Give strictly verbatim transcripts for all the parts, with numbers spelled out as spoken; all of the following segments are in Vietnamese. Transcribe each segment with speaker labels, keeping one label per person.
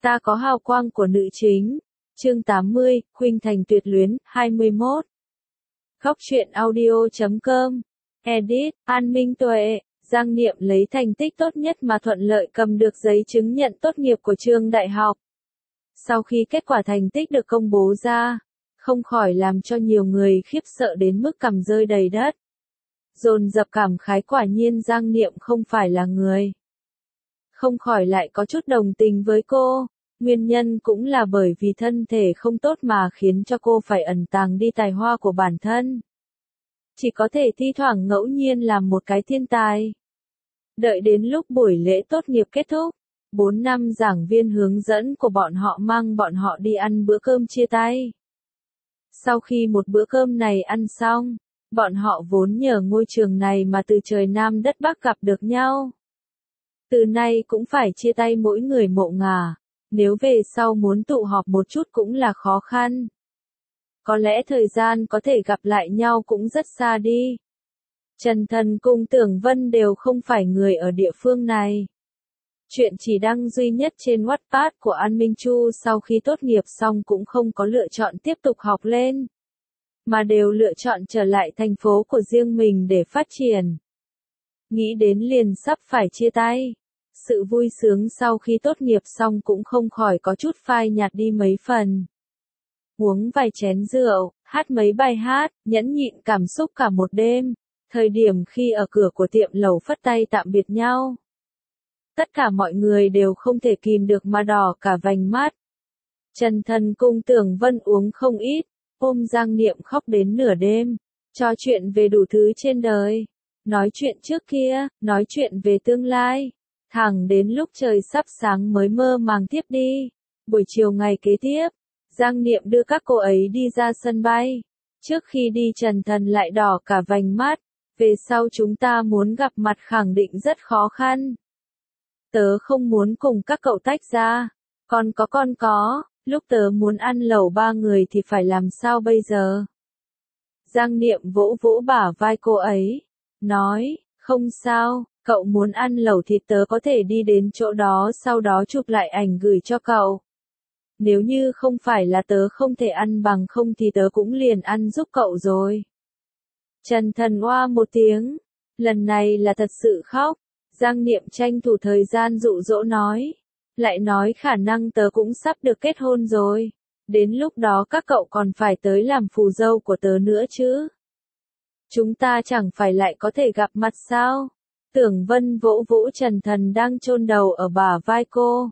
Speaker 1: Ta có hào quang của nữ chính. Chương tám mươi, Khuynh Thành tuyệt luyến, hai mươi mốt. Góc truyện audio chấm com. Edit, An Minh Tuệ. Giang Niệm lấy thành tích tốt nhất mà thuận lợi cầm được giấy chứng nhận tốt nghiệp của trường đại học. Sau khi kết quả thành tích được công bố ra, không khỏi làm cho nhiều người khiếp sợ đến mức cằm rơi đầy đất. Dồn dập cảm khái quả nhiên Giang Niệm không phải là người. Không khỏi lại có chút đồng tình với cô, nguyên nhân cũng là bởi vì thân thể không tốt mà khiến cho cô phải ẩn tàng đi tài hoa của bản thân. Chỉ có thể thi thoảng ngẫu nhiên làm một cái thiên tài. Đợi đến lúc buổi lễ tốt nghiệp kết thúc, bốn năm giảng viên hướng dẫn của bọn họ mang bọn họ đi ăn bữa cơm chia tay. Sau khi một bữa cơm này ăn xong, bọn họ vốn nhờ ngôi trường này mà từ trời Nam đất Bắc gặp được nhau. Từ nay cũng phải chia tay mỗi người mộ ngả, nếu về sau muốn tụ họp một chút cũng là khó khăn. Có lẽ thời gian có thể gặp lại nhau cũng rất xa đi. Trần Thần cùng Tưởng Vân đều không phải người ở địa phương này. Chuyện chỉ đăng duy nhất trên Wattpad của An Minh Chu sau khi tốt nghiệp xong cũng không có lựa chọn tiếp tục học lên, mà đều lựa chọn trở lại thành phố của riêng mình để phát triển. Nghĩ đến liền sắp phải chia tay. Sự vui sướng sau khi tốt nghiệp xong cũng không khỏi có chút phai nhạt đi mấy phần. Uống vài chén rượu, hát mấy bài hát, nhẫn nhịn cảm xúc cả một đêm, thời điểm khi ở cửa của tiệm lẩu phất tay tạm biệt nhau. Tất cả mọi người đều không thể kìm được mà đỏ cả vành mắt. Trần Thần cùng Tưởng Vân uống không ít, ôm Giang Niệm khóc đến nửa đêm, trò chuyện về đủ thứ trên đời, nói chuyện trước kia, nói chuyện về tương lai. Thẳng đến lúc trời sắp sáng mới mơ màng tiếp đi. Buổi chiều ngày kế tiếp, Giang Niệm đưa các cô ấy đi ra sân bay. Trước khi đi Trần Thần lại đỏ cả vành mắt. Về sau chúng ta muốn gặp mặt khẳng định rất khó khăn. Tớ không muốn cùng các cậu tách ra. Con có con có, lúc tớ muốn ăn lẩu ba người thì phải làm sao bây giờ? Giang Niệm vỗ vỗ bả vai cô ấy. Nói, không sao. Cậu muốn ăn lẩu thì tớ có thể đi đến chỗ đó sau đó chụp lại ảnh gửi cho cậu. Nếu như không phải là tớ không thể ăn bằng không thì tớ cũng liền ăn giúp cậu rồi. Trần Thần oa một tiếng. Lần này là thật sự khóc. Giang Niệm tranh thủ thời gian dụ dỗ nói. Lại nói khả năng tớ cũng sắp được kết hôn rồi. Đến lúc đó các cậu còn phải tới làm phù dâu của tớ nữa chứ. Chúng ta chẳng phải lại có thể gặp mặt sao? Tưởng Vân vỗ vỗ Trần Thần đang chôn đầu ở bả vai cô.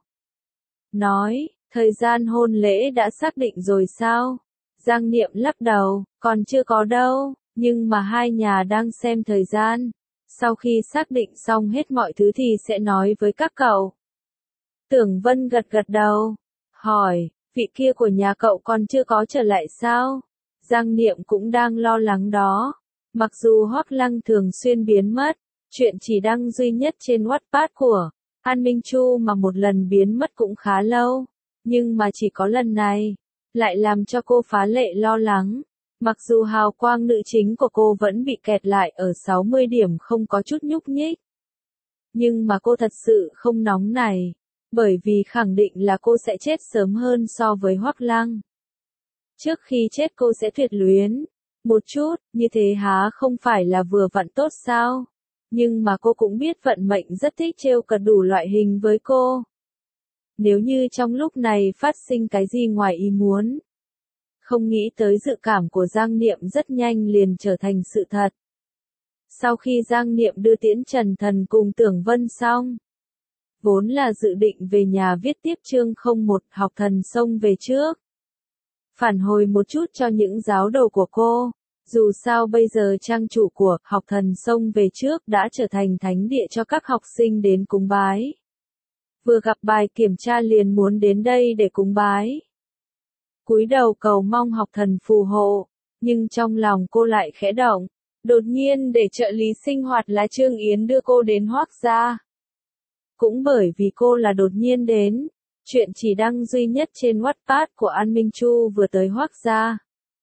Speaker 1: Nói, thời gian hôn lễ đã xác định rồi sao? Giang Niệm lắc đầu, còn chưa có đâu, nhưng mà hai nhà đang xem thời gian. Sau khi xác định xong hết mọi thứ thì sẽ nói với các cậu. Tưởng Vân gật gật đầu, hỏi, vị kia của nhà cậu còn chưa có trở lại sao? Giang Niệm cũng đang lo lắng đó. Mặc dù Hoắc Lăng thường xuyên biến mất, chuyện chỉ đăng duy nhất trên Wattpad của An Minh Chu mà một lần biến mất cũng khá lâu, nhưng mà chỉ có lần này, lại làm cho cô phá lệ lo lắng. Mặc dù hào quang nữ chính của cô vẫn bị kẹt lại ở sáu mươi điểm không có chút nhúc nhích, nhưng mà cô thật sự không nóng này, bởi vì khẳng định là cô sẽ chết sớm hơn so với Hoắc Lăng. Trước khi chết cô sẽ tuyệt luyến một chút, như thế há không phải là vừa vặn tốt sao? Nhưng mà cô cũng biết vận mệnh rất thích trêu cợt đủ loại hình với cô. Nếu như trong lúc này phát sinh cái gì ngoài ý muốn, không nghĩ tới dự cảm của Giang Niệm rất nhanh liền trở thành sự thật. Sau khi Giang Niệm đưa tiễn Trần Thần cùng Tưởng Vân xong, vốn là dự định về nhà viết tiếp chương không một học thần xông về trước. Phản hồi một chút cho những giáo đồ của cô. Dù sao bây giờ trang chủ của học thần xông về trước đã trở thành thánh địa cho các học sinh đến cúng bái. Vừa gặp bài kiểm tra liền muốn đến đây để cúng bái. Cúi đầu cầu mong học thần phù hộ, nhưng trong lòng cô lại khẽ động. Đột nhiên để trợ lý sinh hoạt là Trương Yến đưa cô đến Hoắc gia. Cũng bởi vì cô là đột nhiên đến, chuyện chỉ đăng duy nhất trên Wattpad của An Minh Chu vừa tới Hoắc gia.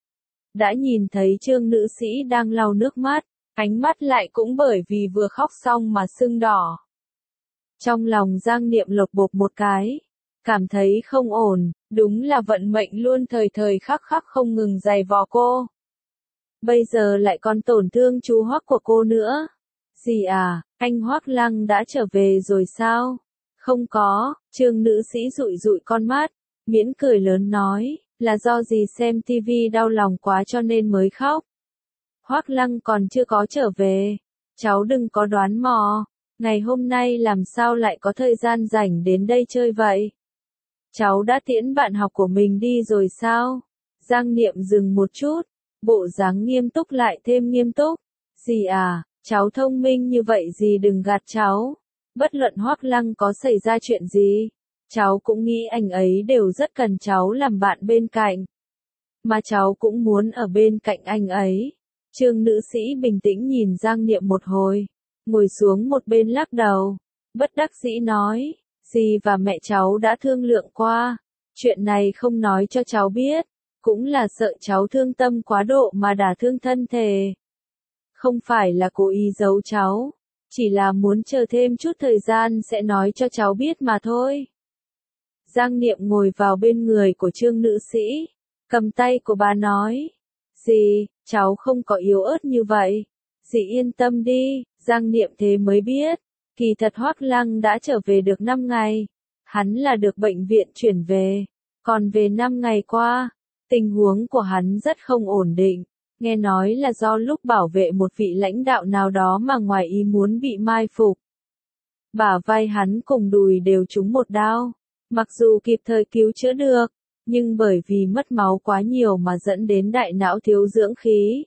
Speaker 1: Đã nhìn thấy Trương nữ sĩ đang lau nước mắt, ánh mắt lại cũng bởi vì vừa khóc xong mà sưng đỏ. Trong lòng Giang Niệm lột bột một cái, cảm thấy không ổn, đúng là vận mệnh luôn thời thời khắc khắc không ngừng giày vò cô. Bây giờ lại còn tổn thương chú Hoắc của cô nữa. Gì à, anh Hoắc Lăng đã trở về rồi sao? Không có, Trương nữ sĩ dụi dụi con mắt, miễn cười lớn nói, là do gì xem tivi đau lòng quá cho nên mới khóc. Hoắc Lăng còn chưa có trở về, cháu đừng có đoán mò, ngày hôm nay làm sao lại có thời gian rảnh đến đây chơi vậy? Cháu đã tiễn bạn học của mình đi rồi sao? Giang Niệm dừng một chút, bộ dáng nghiêm túc lại thêm nghiêm túc. Gì à, cháu thông minh như vậy gì đừng gạt cháu. Bất luận Hoắc Lăng có xảy ra chuyện gì, cháu cũng nghĩ anh ấy đều rất cần cháu làm bạn bên cạnh. Mà cháu cũng muốn ở bên cạnh anh ấy. Trương nữ sĩ bình tĩnh nhìn Giang Niệm một hồi, ngồi xuống một bên lắc đầu, bất đắc dĩ nói, dì và mẹ cháu đã thương lượng qua, chuyện này không nói cho cháu biết, cũng là sợ cháu thương tâm quá độ mà đả thương thân thể. Không phải là cố ý giấu cháu, chỉ là muốn chờ thêm chút thời gian sẽ nói cho cháu biết mà thôi. Giang Niệm ngồi vào bên người của Trương nữ sĩ, cầm tay của bà nói, dì, cháu không có yếu ớt như vậy, dì yên tâm đi. Giang Niệm thế mới biết, kỳ thật Hoắc Lăng đã trở về được năm ngày, hắn là được bệnh viện chuyển về, còn về năm ngày qua, tình huống của hắn rất không ổn định, nghe nói là do lúc bảo vệ một vị lãnh đạo nào đó mà ngoài ý muốn bị mai phục. Bả vai hắn cùng đùi đều trúng một đao, mặc dù kịp thời cứu chữa được, nhưng bởi vì mất máu quá nhiều mà dẫn đến đại não thiếu dưỡng khí.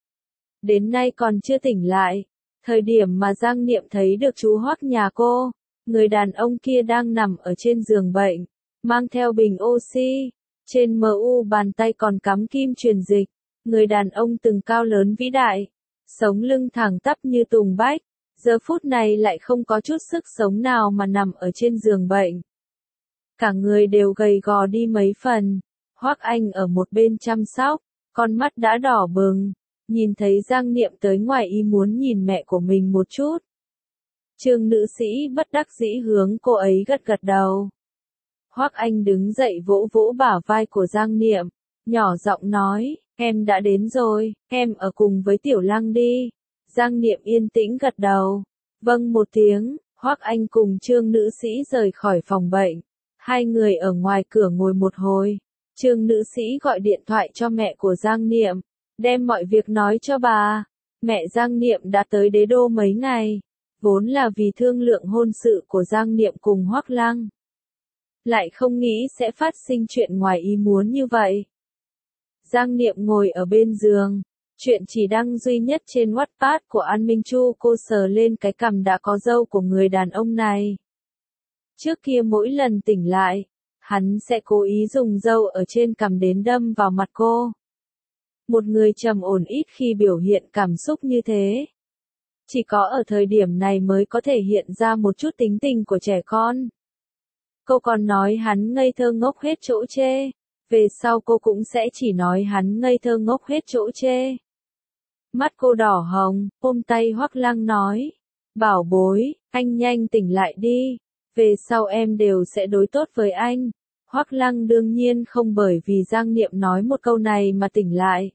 Speaker 1: Đến nay còn chưa tỉnh lại. Thời điểm mà Giang Niệm thấy được chú Hoắc nhà cô, người đàn ông kia đang nằm ở trên giường bệnh, mang theo bình oxy, trên em u bàn tay còn cắm kim truyền dịch, người đàn ông từng cao lớn vĩ đại, sống lưng thẳng tắp như tùng bách, giờ phút này lại không có chút sức sống nào mà nằm ở trên giường bệnh. Cả người đều gầy gò đi mấy phần, Hoắc Anh ở một bên chăm sóc, con mắt đã đỏ bừng. Nhìn thấy Giang Niệm tới ngoài ý muốn nhìn mẹ của mình một chút. Trương nữ sĩ bất đắc dĩ hướng cô ấy gật gật đầu. Hoắc Anh đứng dậy vỗ vỗ bả vai của Giang Niệm, nhỏ giọng nói, em đã đến rồi, em ở cùng với Tiểu Lăng đi. Giang Niệm yên tĩnh gật đầu. Vâng một tiếng, Hoắc Anh cùng Trương nữ sĩ rời khỏi phòng bệnh. Hai người ở ngoài cửa ngồi một hồi. Trương nữ sĩ gọi điện thoại cho mẹ của Giang Niệm. Đem mọi việc nói cho bà. Mẹ Giang Niệm đã tới đế đô mấy ngày, vốn là vì thương lượng hôn sự của Giang Niệm cùng Hoắc Lăng. Lại không nghĩ sẽ phát sinh chuyện ngoài ý muốn như vậy. Giang Niệm ngồi ở bên giường, chuyện chỉ đăng duy nhất trên Wattpad của An Minh Chu, cô sờ lên cái cằm đã có râu của người đàn ông này. Trước kia mỗi lần tỉnh lại, hắn sẽ cố ý dùng râu ở trên cằm đến đâm vào mặt cô. Một người trầm ổn ít khi biểu hiện cảm xúc như thế. Chỉ có ở thời điểm này mới có thể hiện ra một chút tính tình của trẻ con. Cô còn nói hắn ngây thơ ngốc hết chỗ chê. Về sau cô cũng sẽ chỉ nói hắn ngây thơ ngốc hết chỗ chê. Mắt cô đỏ hồng, ôm tay Hoắc Lăng nói. Bảo bối, anh nhanh tỉnh lại đi. Về sau em đều sẽ đối tốt với anh. Hoắc Lăng đương nhiên không bởi vì Giang Niệm nói một câu này mà tỉnh lại.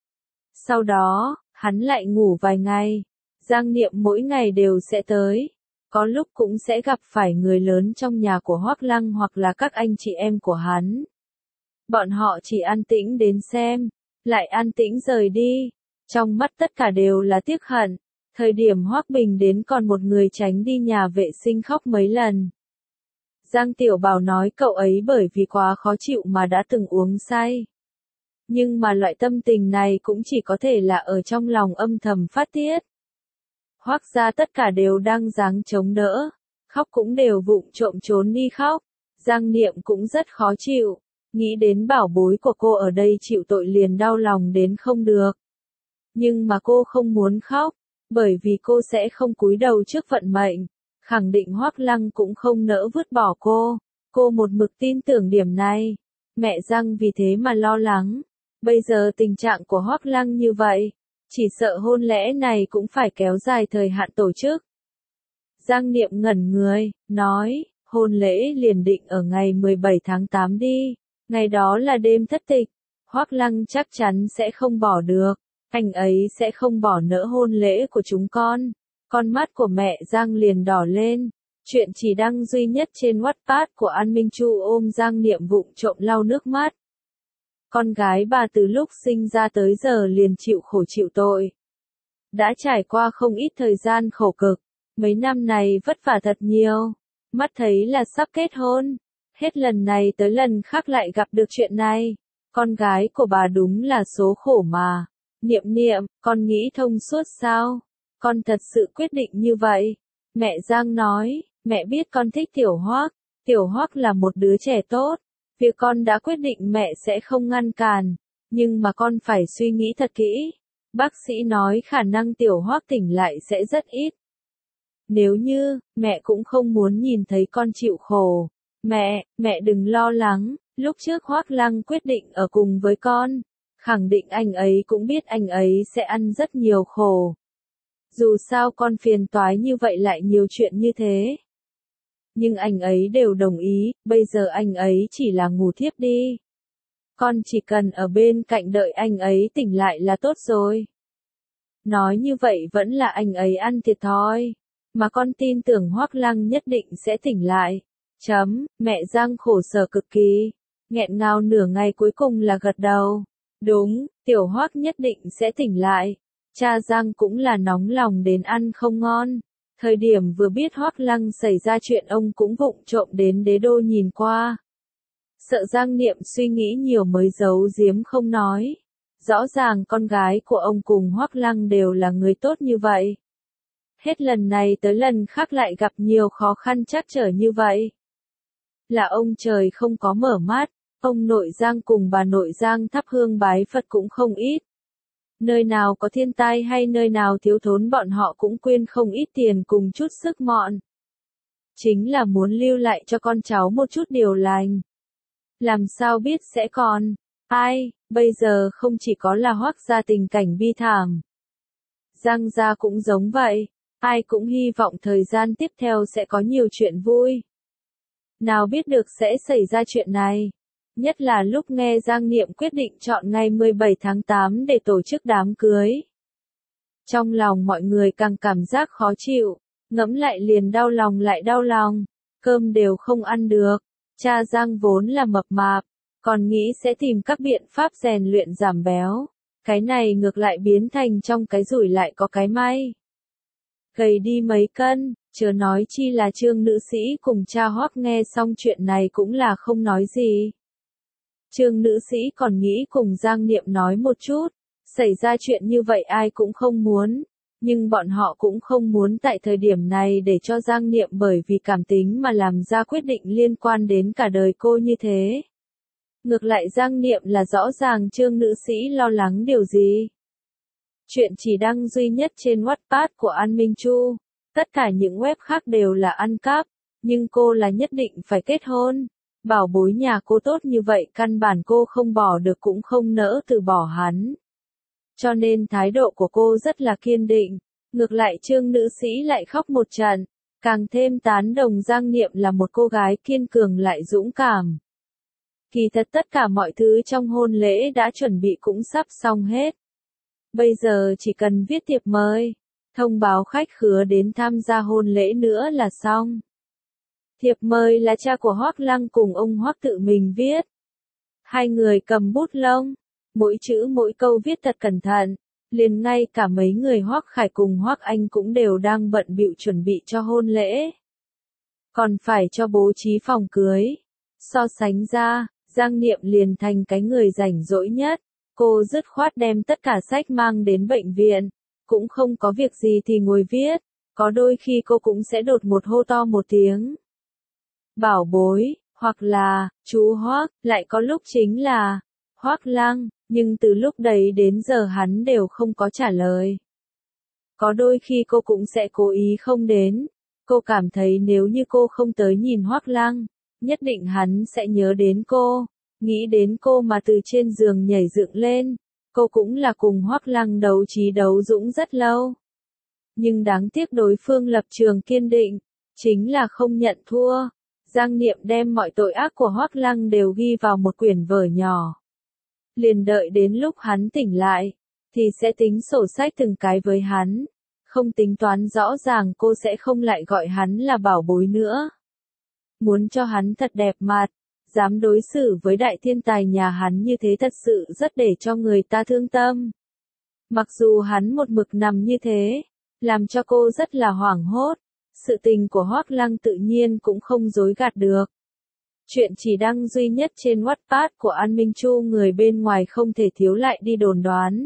Speaker 1: Sau đó, hắn lại ngủ vài ngày. Giang Niệm mỗi ngày đều sẽ tới. Có lúc cũng sẽ gặp phải người lớn trong nhà của Hoắc Lăng hoặc là các anh chị em của hắn. Bọn họ chỉ an tĩnh đến xem, lại an tĩnh rời đi. Trong mắt tất cả đều là tiếc hận. Thời điểm Hoắc Bình đến còn một người tránh đi nhà vệ sinh khóc mấy lần. Giang Tiểu Bảo nói cậu ấy bởi vì quá khó chịu mà đã từng uống say. Nhưng mà loại tâm tình này cũng chỉ có thể là ở trong lòng âm thầm phát tiết. Hoắc gia tất cả đều đang dáng chống đỡ, khóc cũng đều vụng trộm trốn đi khóc. Giang Niệm cũng rất khó chịu, nghĩ đến bảo bối của cô ở đây chịu tội liền đau lòng đến không được. Nhưng mà cô không muốn khóc, bởi vì cô sẽ không cúi đầu trước vận mệnh, khẳng định Hoắc Lăng cũng không nỡ vứt bỏ cô. Cô một mực tin tưởng điểm này. Mẹ Giang vì thế mà lo lắng. Bây giờ tình trạng của Hoắc Lăng như vậy, chỉ sợ hôn lễ này cũng phải kéo dài thời hạn tổ chức. Giang Niệm ngẩn người, nói, hôn lễ liền định ở ngày mười bảy tháng tám đi, ngày đó là đêm thất tịch, Hoắc Lăng chắc chắn sẽ không bỏ được, anh ấy sẽ không bỏ nỡ hôn lễ của chúng con. Con mắt của mẹ Giang liền đỏ lên, chuyện chỉ đăng duy nhất trên Wattpad của An Minh Chu ôm Giang Niệm vụng trộm lau nước mắt. Con gái bà từ lúc sinh ra tới giờ liền chịu khổ chịu tội. Đã trải qua không ít thời gian khổ cực, mấy năm này vất vả thật nhiều, mắt thấy là sắp kết hôn, hết lần này tới lần khác lại gặp được chuyện này, con gái của bà đúng là số khổ mà. Niệm Niệm, con nghĩ thông suốt sao? Con thật sự quyết định như vậy. Mẹ Giang nói, mẹ biết con thích Tiểu Hoắc, Tiểu Hoắc là một đứa trẻ tốt, việc con đã quyết định mẹ sẽ không ngăn cản, nhưng mà con phải suy nghĩ thật kỹ. Bác sĩ nói khả năng Tiểu Hoắc tỉnh lại sẽ rất ít. Nếu như, mẹ cũng không muốn nhìn thấy con chịu khổ. Mẹ, mẹ đừng lo lắng, lúc trước Hoắc Lăng quyết định ở cùng với con, khẳng định anh ấy cũng biết anh ấy sẽ ăn rất nhiều khổ. Dù sao con phiền toái như vậy lại nhiều chuyện như thế. Nhưng anh ấy đều đồng ý, bây giờ anh ấy chỉ là ngủ thiếp đi. Con chỉ cần ở bên cạnh đợi anh ấy tỉnh lại là tốt rồi. Nói như vậy vẫn là anh ấy ăn thiệt thòi, mà con tin tưởng Hoắc Lăng nhất định sẽ tỉnh lại. Chấm, mẹ Giang khổ sở cực kỳ, nghẹn ngào nửa ngày cuối cùng là gật đầu. Đúng, Tiểu Hoắc nhất định sẽ tỉnh lại. Cha Giang cũng là nóng lòng đến ăn không ngon. Thời điểm vừa biết Hoắc Lăng xảy ra chuyện ông cũng vụng trộm đến đế đô nhìn qua. Sợ Giang Niệm suy nghĩ nhiều mới giấu giếm không nói. Rõ ràng con gái của ông cùng Hoắc Lăng đều là người tốt như vậy. Hết lần này tới lần khác lại gặp nhiều khó khăn trắc trở như vậy. Là ông trời không có mở mắt, ông nội Giang cùng bà nội Giang thắp hương bái Phật cũng không ít. Nơi nào có thiên tai hay nơi nào thiếu thốn bọn họ cũng quyên không ít tiền cùng chút sức mọn. Chính là muốn lưu lại cho con cháu một chút điều lành. Làm sao biết sẽ còn, ai, bây giờ không chỉ có là Hoắc gia tình cảnh bi thảm. Giang gia cũng giống vậy, ai cũng hy vọng thời gian tiếp theo sẽ có nhiều chuyện vui. Nào biết được sẽ xảy ra chuyện này. Nhất là lúc nghe Giang Niệm quyết định chọn ngày mười bảy tháng tám để tổ chức đám cưới. Trong lòng mọi người càng cảm giác khó chịu, ngẫm lại liền đau lòng lại đau lòng, cơm đều không ăn được. Cha Giang vốn là mập mạp, còn nghĩ sẽ tìm các biện pháp rèn luyện giảm béo. Cái này ngược lại biến thành trong cái rủi lại có cái may. Gầy đi mấy cân, chớ nói chi là Trương nữ sĩ cùng cha Hoắc nghe xong chuyện này cũng là không nói gì. Trương nữ sĩ còn nghĩ cùng Giang Niệm nói một chút, xảy ra chuyện như vậy ai cũng không muốn, nhưng bọn họ cũng không muốn tại thời điểm này để cho Giang Niệm bởi vì cảm tính mà làm ra quyết định liên quan đến cả đời cô như thế. Ngược lại Giang Niệm là rõ ràng Trương nữ sĩ lo lắng điều gì. Chuyện chỉ đăng duy nhất trên Wattpad của An Minh Chu, tất cả những web khác đều là ăn cắp, nhưng cô là nhất định phải kết hôn. Bảo bối nhà cô tốt như vậy căn bản cô không bỏ được cũng không nỡ từ bỏ hắn. Cho nên thái độ của cô rất là kiên định, ngược lại Trương nữ sĩ lại khóc một trận, càng thêm tán đồng Giang Niệm là một cô gái kiên cường lại dũng cảm. Kỳ thật tất cả mọi thứ trong hôn lễ đã chuẩn bị cũng sắp xong hết. Bây giờ chỉ cần viết thiệp mời, thông báo khách khứa đến tham gia hôn lễ nữa là xong. Thiệp mời là cha của Hoắc Lăng cùng ông Hoắc tự mình viết. Hai người cầm bút lông, mỗi chữ mỗi câu viết thật cẩn thận, liền ngay cả mấy người Hoắc Khải cùng Hoắc Anh cũng đều đang bận bịu chuẩn bị cho hôn lễ. Còn phải cho bố trí phòng cưới. So sánh ra, Giang Niệm liền thành cái người rảnh rỗi nhất, cô dứt khoát đem tất cả sách mang đến bệnh viện, cũng không có việc gì thì ngồi viết, có đôi khi cô cũng sẽ đột một hô to một tiếng. Bảo bối, hoặc là, chú Hoắc, lại có lúc chính là, Hoắc Lăng, nhưng từ lúc đấy đến giờ hắn đều không có trả lời. Có đôi khi cô cũng sẽ cố ý không đến, cô cảm thấy nếu như cô không tới nhìn Hoắc Lăng, nhất định hắn sẽ nhớ đến cô, nghĩ đến cô mà từ trên giường nhảy dựng lên, cô cũng là cùng Hoắc Lăng đấu trí đấu dũng rất lâu. Nhưng đáng tiếc đối phương lập trường kiên định, chính là không nhận thua. Giang Niệm đem mọi tội ác của Hoắc Lăng đều ghi vào một quyển vở nhỏ. Liền đợi đến lúc hắn tỉnh lại, thì sẽ tính sổ sách từng cái với hắn. Không tính toán rõ ràng cô sẽ không lại gọi hắn là bảo bối nữa. Muốn cho hắn thật đẹp mặt, dám đối xử với đại thiên tài nhà hắn như thế thật sự rất để cho người ta thương tâm. Mặc dù hắn một mực nằm như thế, làm cho cô rất là hoảng hốt, sự tình của Hoắc Lăng tự nhiên cũng không dối gạt được. Chuyện chỉ đăng duy nhất trên Wattpad của An Minh Chu, người bên ngoài không thể thiếu lại đi đồn đoán.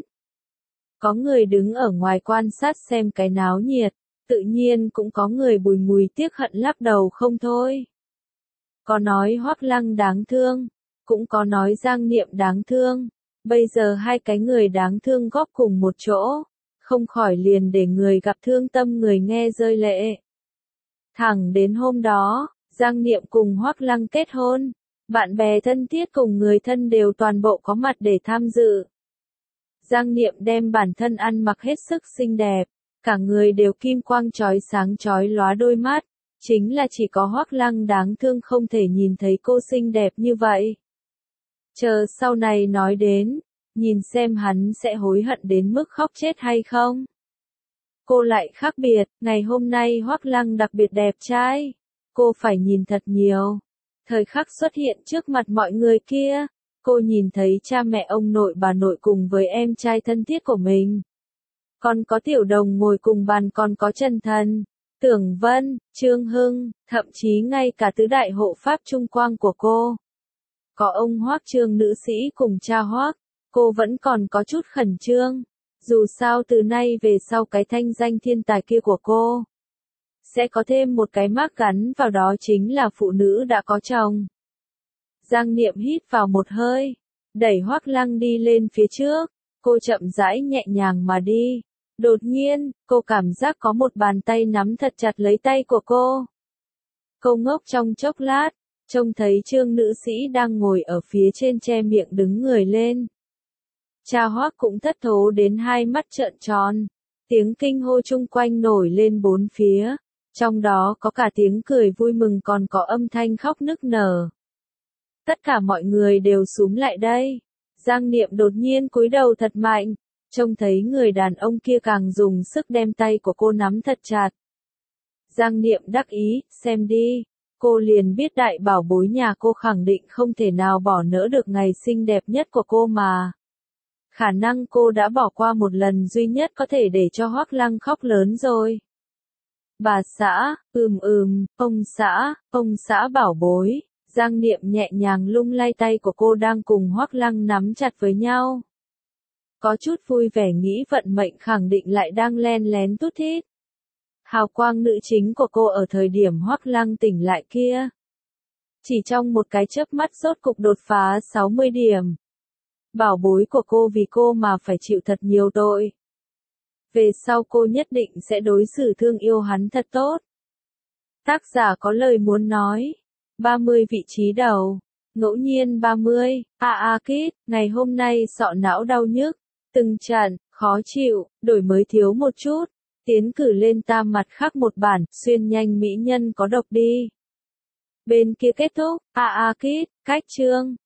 Speaker 1: Có người đứng ở ngoài quan sát xem cái náo nhiệt, tự nhiên cũng có người bùi ngùi tiếc hận lắc đầu không thôi. Có nói Hoắc Lăng đáng thương, cũng có nói Giang Niệm đáng thương. Bây giờ hai cái người đáng thương góp cùng một chỗ, không khỏi liền để người gặp thương tâm người nghe rơi lệ. Thẳng đến hôm đó, Giang Niệm cùng Hoắc Lăng kết hôn, bạn bè thân thiết cùng người thân đều toàn bộ có mặt để tham dự. Giang Niệm đem bản thân ăn mặc hết sức xinh đẹp, cả người đều kim quang chói sáng chói lóa đôi mắt, chính là chỉ có Hoắc Lăng đáng thương không thể nhìn thấy cô xinh đẹp như vậy. Chờ sau này nói đến, nhìn xem hắn sẽ hối hận đến mức khóc chết hay không. Cô lại khác biệt, ngày hôm nay Hoắc Lăng đặc biệt đẹp trai. Cô phải nhìn thật nhiều. Thời khắc xuất hiện trước mặt mọi người kia, cô nhìn thấy cha mẹ ông nội bà nội cùng với em trai thân thiết của mình. Còn có Tiểu Đồng ngồi cùng bàn, còn có Trần Thần, Tưởng Vân, Trương Hưng, thậm chí ngay cả tứ đại hộ pháp Trung Quang của cô. Có ông Hoắc Trương nữ sĩ cùng cha Hoắc, cô vẫn còn có chút khẩn trương. Dù sao từ nay về sau cái thanh danh thiên tài kia của cô sẽ có thêm một cái mác gắn vào, đó chính là phụ nữ đã có chồng. Giang Niệm hít vào một hơi, đẩy Hoắc Lăng đi lên phía trước, cô chậm rãi nhẹ nhàng mà đi. Đột nhiên, cô cảm giác có một bàn tay nắm thật chặt lấy tay của cô. Cô ngốc trong chốc lát, trông thấy Trương nữ sĩ đang ngồi ở phía trên che miệng đứng người lên. Cha Hoắc cũng thất thố đến hai mắt trợn tròn, tiếng kinh hô chung quanh nổi lên bốn phía, trong đó có cả tiếng cười vui mừng còn có âm thanh khóc nức nở. Tất cả mọi người đều xúm lại đây. Giang Niệm đột nhiên cúi đầu thật mạnh, trông thấy người đàn ông kia càng dùng sức đem tay của cô nắm thật chặt. Giang Niệm đắc ý, xem đi, cô liền biết đại bảo bối nhà cô khẳng định không thể nào bỏ nỡ được ngày xinh đẹp nhất của cô mà. Khả năng cô đã bỏ qua một lần duy nhất có thể để cho Hoắc Lăng khóc lớn rồi. Bà xã, ừm ừm, ông xã, ông xã bảo bối. Giang Niệm nhẹ nhàng lung lay tay của cô đang cùng Hoắc Lăng nắm chặt với nhau. Có chút vui vẻ nghĩ vận mệnh khẳng định lại đang len lén tút thít. Hào quang nữ chính của cô ở thời điểm Hoắc Lăng tỉnh lại kia. Chỉ trong một cái chớp mắt rốt cục đột phá sáu mươi điểm. Bảo bối của cô vì cô mà phải chịu thật nhiều tội. Về sau cô nhất định sẽ đối xử thương yêu hắn thật tốt. Tác giả có lời muốn nói. ba mươi vị trí đầu. Ngẫu nhiên ba mươi. A A Kid, ngày hôm nay sọ não đau nhức. Từng trận, khó chịu, đổi mới thiếu một chút. Tiến cử lên tam mặt khác một bản, xuyên nhanh mỹ nhân có độc đi. Bên kia kết thúc. A A Kid, cách chương.